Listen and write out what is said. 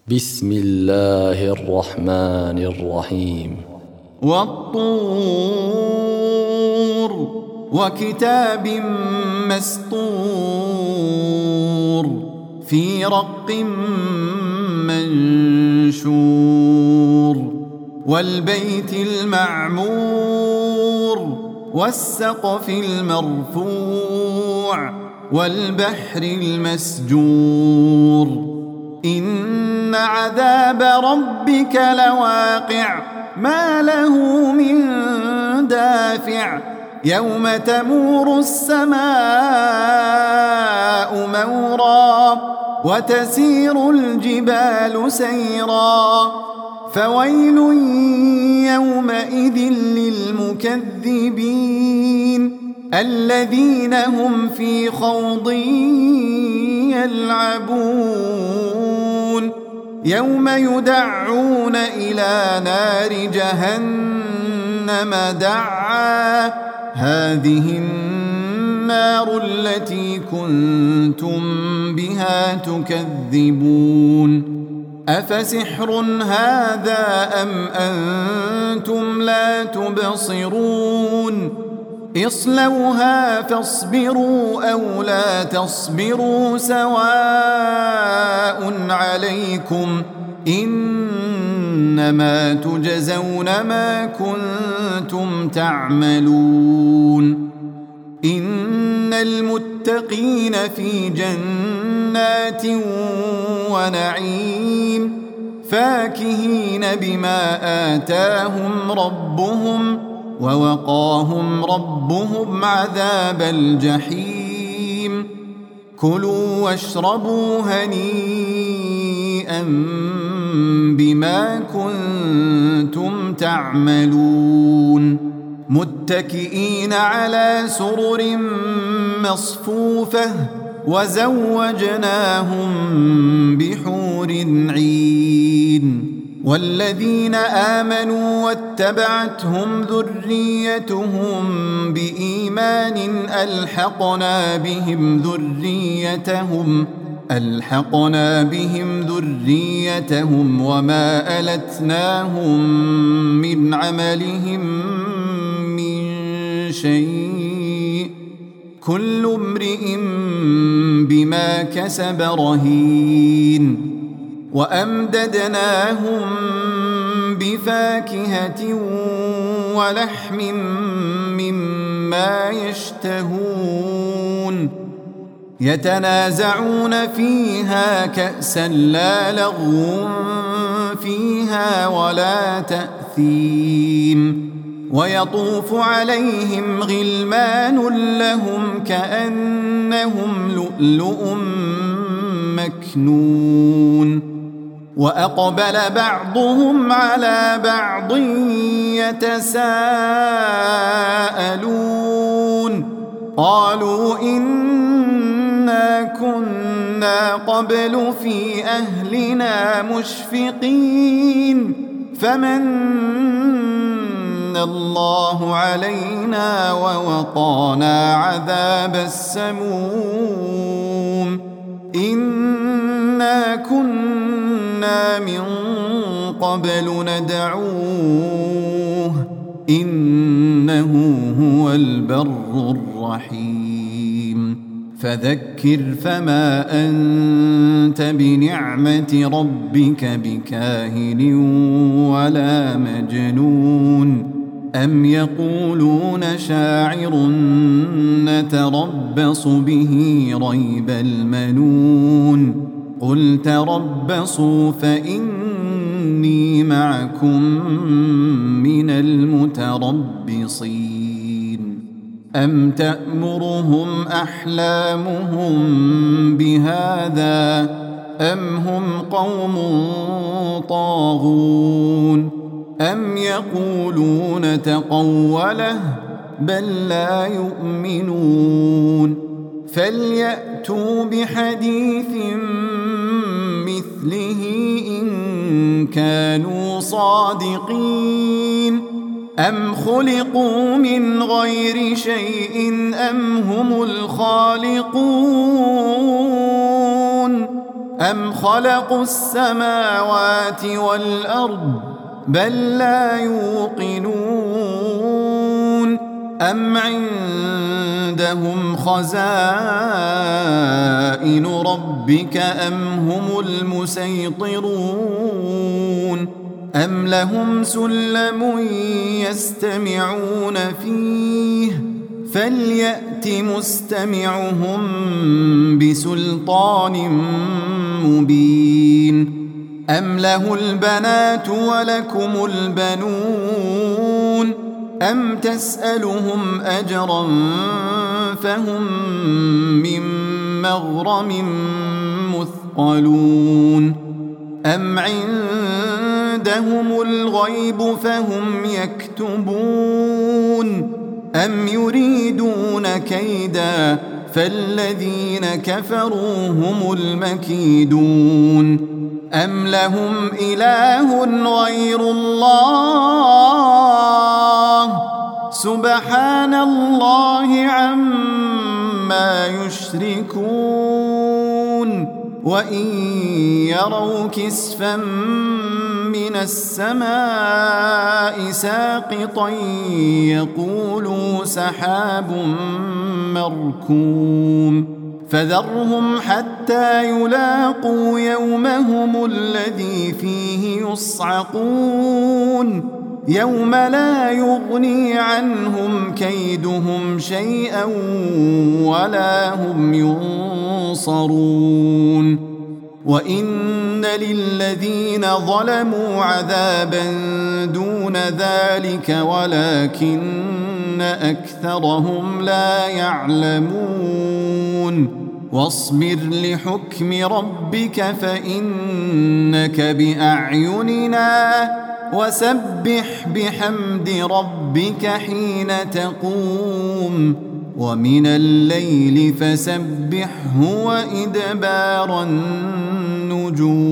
بسم الله الرحمن الرحيم. والطور وكتاب مسطور في رق منشور والبيت المعمور والسقف المرفوع والبحر المسجور إن عذاب ربك لواقع ما له من دافع يوم تمور السماء مورا وتسير الجبال سيرا فويل يومئذ للمكذبين الذين هم في خوض يلعبون يوم يدعون إلى نار جهنم دعا هذه النار التي كنتم بها تكذبون أفسحر هذا أم أنتم لا تبصرون اصلوها فاصبروا أو لا تصبروا سواء عليكم إنما تجزون ما كنتم تعملون إن المتقين في جنات ونعيم فاكهين بما آتاهم ربهم ووقاهم ربهم عذاب الجحيم كلوا واشربوا هنيئا بما كنتم تعملون متكئين على سرر مصفوفة وزوجناهم بحور عين والذين آمنوا واتبعتهم ذريتهم بإيمان ألحقنا بهم ذريتهم وما ألتناهم من عملهم من شيء كل امرئ بما كسب رهين وأمددناهم بفاكهة ولحم مما يشتهون يتنازعون فيها كأسا لا لغو فيها ولا تأثيم ويطوف عليهم غلمان لهم كأنهم لؤلؤ مكنون وأقبل بعضهم على بعض يتساءلون قالوا إنا كنا قبل في أهلنا مشفقين فمن الله علينا ووقانا عذاب السموم إنا كنا من قبل ندعوه إنه هو البر الرحيم فذكر فما أنت بنعمة ربك بكاهن ولا مجنون أم يقولون شاعر نتربص به ريب المنون قل تربصوا فإني معكم من المتربصين أم تأمرهم أحلامهم بهذا أم هم قوم طاغون أم يقولون تقوله بل لا يؤمنون فليأتوا بحديث مثله إن كانوا صادقين أم خلقوا من غير شيء أم هم الخالقون أم خلقوا السماوات والأرض بل لا يوقنون أم عندهم خزائن ربك أم هم المسيطرون أم لهم سلم يستمعون فيه فليأت مستمعهم بسلطان مبين أم له البنات ولكم البنون أم تسألهم أجرا فهم من مغرم مثقلون أم عندهم الغيب فهم يكتبون أم يريدون كيدا فالذين كفروا هم المكيدون أم لهم إله غير الله سبحان الله عما يشركون وإن يروا كسفا من السماء ساقطا يقولوا سحاب مركوم فذرهم حتى يلاقوا يومهم الذي فيه يصعقون يوم لا يغني عنهم كيدهم شيئا ولا هم ينصرون وإن للذين ظلموا عذابا دون ذلك ولكن أكثرهم لا يعلمون واصبر لحكم ربك فإنك بأعيننا وسبح بحمد ربك حين تقوم ومن الليل فسبحه وإدبار النجوم